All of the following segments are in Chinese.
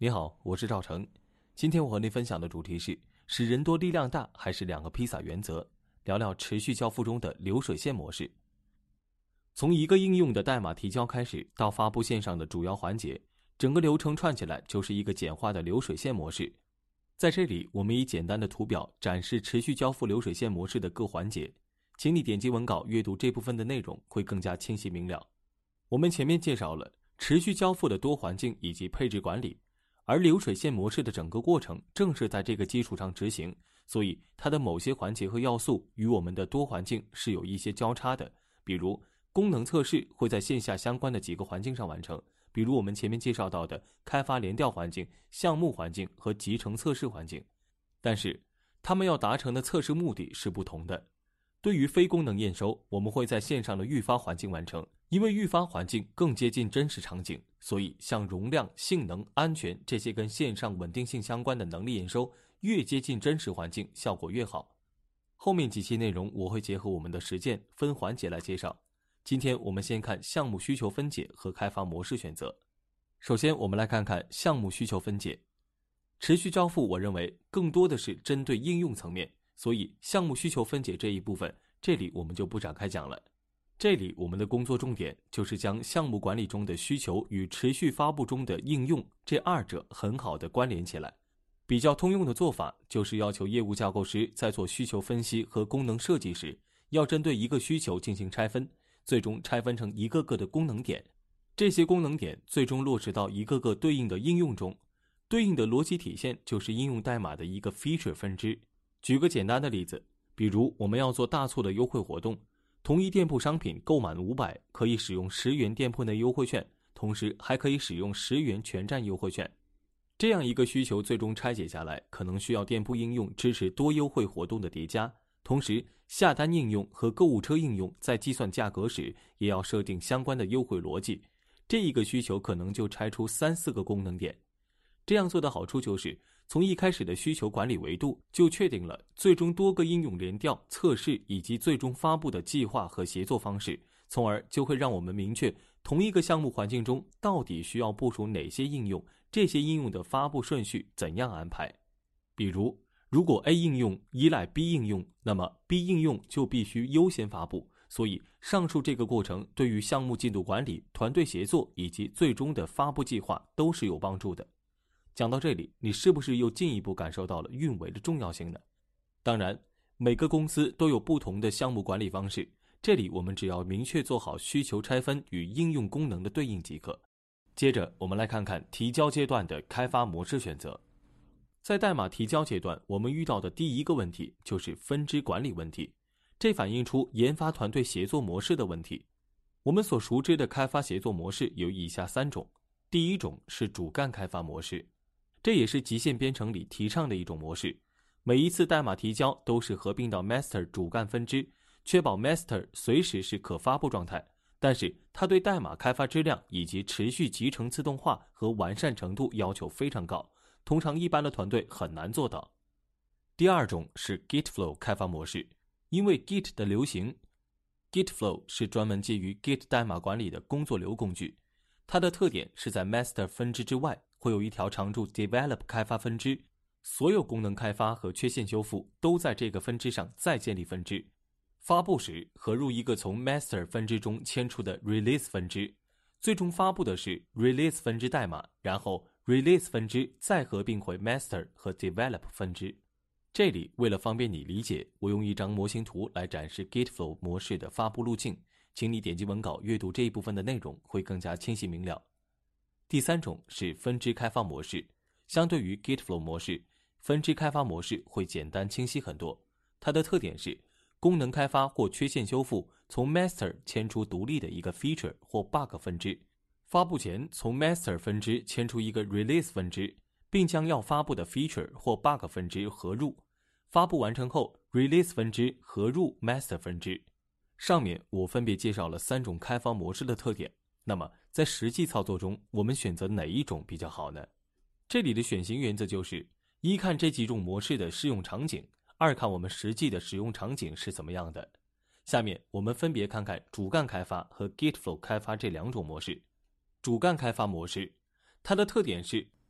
你好，我是赵成。今天我和您分享的主题是使人多力量大还是2个披萨原则，聊聊持续交付中的流水线模式。从一个应用的代码提交开始到发布线上的主要环节，整个流程串起来就是一个简化的流水线模式。在这里，我们以简单的图表展示持续交付流水线模式的各环节，请你点击文稿阅读这部分的内容会更加清晰明了。我们前面介绍了持续交付的多环境以及配置管理，而流水线模式的整个过程正是在这个基础上执行，所以它的某些环节和要素与我们的多环境是有一些交叉的。比如功能测试会在线下相关的几个环境上完成，比如我们前面介绍到的开发联调环境、项目环境和集成测试环境，但是它们要达成的测试目的是不同的。对于非功能验收，我们会在线上的预发环境完成，因为预发环境更接近真实场景，所以像容量、性能、安全这些跟线上稳定性相关的能力验收，越接近真实环境效果越好。后面几期内容我会结合我们的实践分环节来介绍。今天我们先看项目需求分解和开发模式选择。首先我们来看看项目需求分解。持续交付我认为更多的是针对应用层面，所以项目需求分解这一部分，这里我们就不展开讲了。这里我们的工作重点就是将项目管理中的需求与持续发布中的应用这二者很好的关联起来。比较通用的做法就是要求业务架构师在做需求分析和功能设计时，要针对一个需求进行拆分，最终拆分成一个个的功能点，这些功能点最终落实到一个个对应的应用中，对应的逻辑体现就是应用代码的一个 feature 分支。举个简单的例子，比如我们要做大促的优惠活动，同一店铺商品购满500可以使用10元店铺内优惠券，同时还可以使用10元全站优惠券。这样一个需求最终拆解下来，可能需要店铺应用支持多优惠活动的叠加，同时下单应用和购物车应用在计算价格时也要设定相关的优惠逻辑，这一个需求可能就拆出3-4个功能点。这样做的好处就是从一开始的需求管理维度就确定了最终多个应用联调、测试以及最终发布的计划和协作方式，从而就会让我们明确同一个项目环境中到底需要部署哪些应用，这些应用的发布顺序怎样安排。比如如果 A 应用依赖 B 应用，那么 B 应用就必须优先发布，所以上述这个过程对于项目进度管理、团队协作以及最终的发布计划都是有帮助的。讲到这里，你是不是又进一步感受到了运维的重要性呢？当然，每个公司都有不同的项目管理方式，这里我们只要明确做好需求拆分与应用功能的对应即可。接着我们来看看提交阶段的开发模式选择。在代码提交阶段，我们遇到的第一个问题就是分支管理问题，这反映出研发团队协作模式的问题。我们所熟知的开发协作模式有以下3种。第一种是主干开发模式，这也是极限编程里提倡的一种模式。每一次代码提交都是合并到 master 主干分支，确保 master 随时是可发布状态，但是它对代码开发质量以及持续集成自动化和完善程度要求非常高，通常一般的团队很难做到。第二种是 Gitflow 开发模式，因为 Git 的流行， Gitflow 是专门基于 Git 代码管理的工作流工具，它的特点是在 master 分支之外会有一条常驻 develop 开发分支，所有功能开发和缺陷修复都在这个分支上再建立分支，发布时合入一个从 master 分支中迁出的 release 分支，最终发布的是 release 分支代码，然后 release 分支再合并回 master 和 develop 分支。这里为了方便你理解，我用一张模型图来展示 Gitflow 模式的发布路径，请你点击文稿阅读这一部分的内容会更加清晰明了。第3种是分支开发模式，相对于 Gitflow 模式，分支开发模式会简单清晰很多。它的特点是功能开发或缺陷修复从 master 迁出独立的一个 feature 或 bug 分支，发布前从 master 分支迁出一个 release 分支，并将要发布的 feature 或 bug 分支合入，发布完成后 release 分支合入 master 分支。上面我分别介绍了3种开发模式的特点，那么在实际操作中我们选择哪一种比较好呢？这里的选型原则就是一看这几种模式的适用场景，二看我们实际的使用场景是怎么样的。下面我们分别看看主干开发和 Gitflow 开发这2种模式。主干开发模式，它的特点是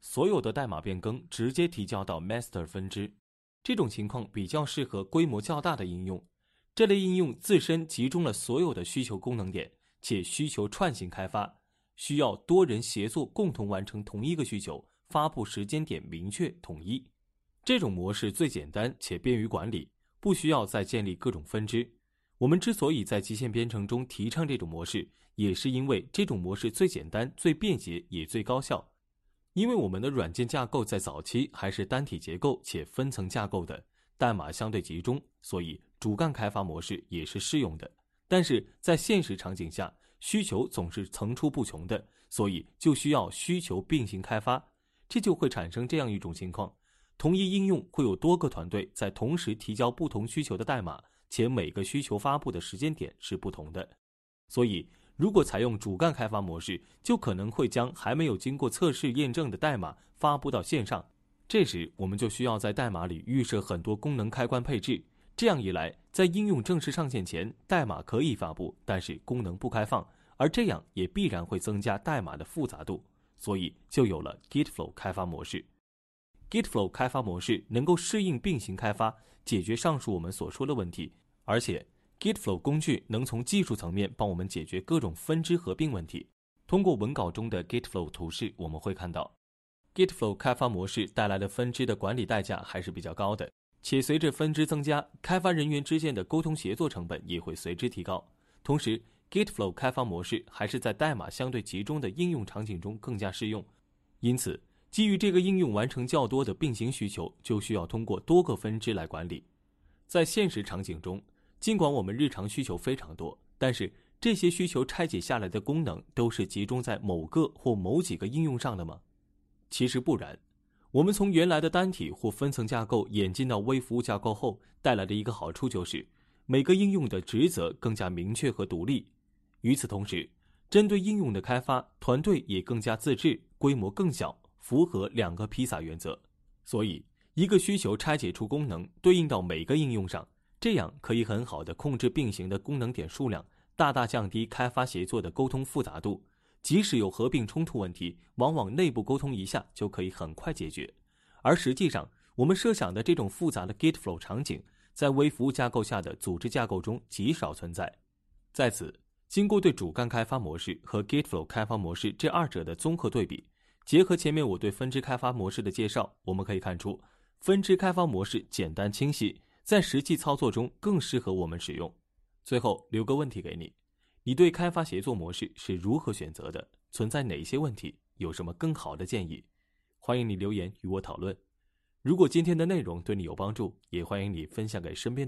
所有的代码变更直接提交到 master 分支。这种情况比较适合规模较大的应用，这类应用自身集中了所有的需求功能点，且需求串行开发，需要多人协作共同完成同一个需求，发布时间点明确统一。这种模式最简单且便于管理，不需要再建立各种分支。我们之所以在极限编程中提倡这种模式，也是因为这种模式最简单、最便捷也最高效。因为我们的软件架构在早期还是单体结构且分层架构的，代码相对集中，所以主干开发模式也是适用的。但是在现实场景下，需求总是层出不穷的，所以就需要需求并行开发。这就会产生这样一种情况，同一应用会有多个团队在同时提交不同需求的代码，且每个需求发布的时间点是不同的。所以如果采用主干开发模式，就可能会将还没有经过测试验证的代码发布到线上。这时我们就需要在代码里预设很多功能开关配置，这样一来，在应用正式上线前，代码可以发布，但是功能不开放，而这样也必然会增加代码的复杂度，所以就有了 Gitflow 开发模式。Gitflow 开发模式能够适应并行开发，解决上述我们所说的问题，而且Gitflow 工具能从技术层面帮我们解决各种分支合并问题。通过文稿中的 Gitflow 图示，我们会看到 Gitflow 开发模式带来的分支的管理代价还是比较高的，且随着分支增加，开发人员之间的沟通协作成本也会随之提高。同时 Gitflow 开发模式还是在代码相对集中的应用场景中更加适用，因此基于这个应用完成较多的并行需求，就需要通过多个分支来管理。在现实场景中，尽管我们日常需求非常多，但是这些需求拆解下来的功能都是集中在某个或某几个应用上的吗？其实不然。我们从原来的单体或分层架构演进到微服务架构后，带来的一个好处就是每个应用的职责更加明确和独立。与此同时，针对应用的开发，团队也更加自治，规模更小，符合2个披萨原则。所以一个需求拆解出功能，对应到每个应用上，这样可以很好地控制并行的功能点数量，大大降低开发协作的沟通复杂度。即使有合并冲突问题，往往内部沟通一下就可以很快解决。而实际上，我们设想的这种复杂的 Gitflow 场景，在微服务架构下的组织架构中极少存在。在此，经过对主干开发模式和 Gitflow 开发模式这二者的综合对比，结合前面我对分支开发模式的介绍，我们可以看出，分支开发模式简单清晰，在实际操作中更适合我们使用。最后留个问题给你，你对开发协作模式是如何选择的？存在哪些问题？有什么更好的建议？欢迎你留言与我讨论。如果今天的内容对你有帮助，也欢迎你分享给身边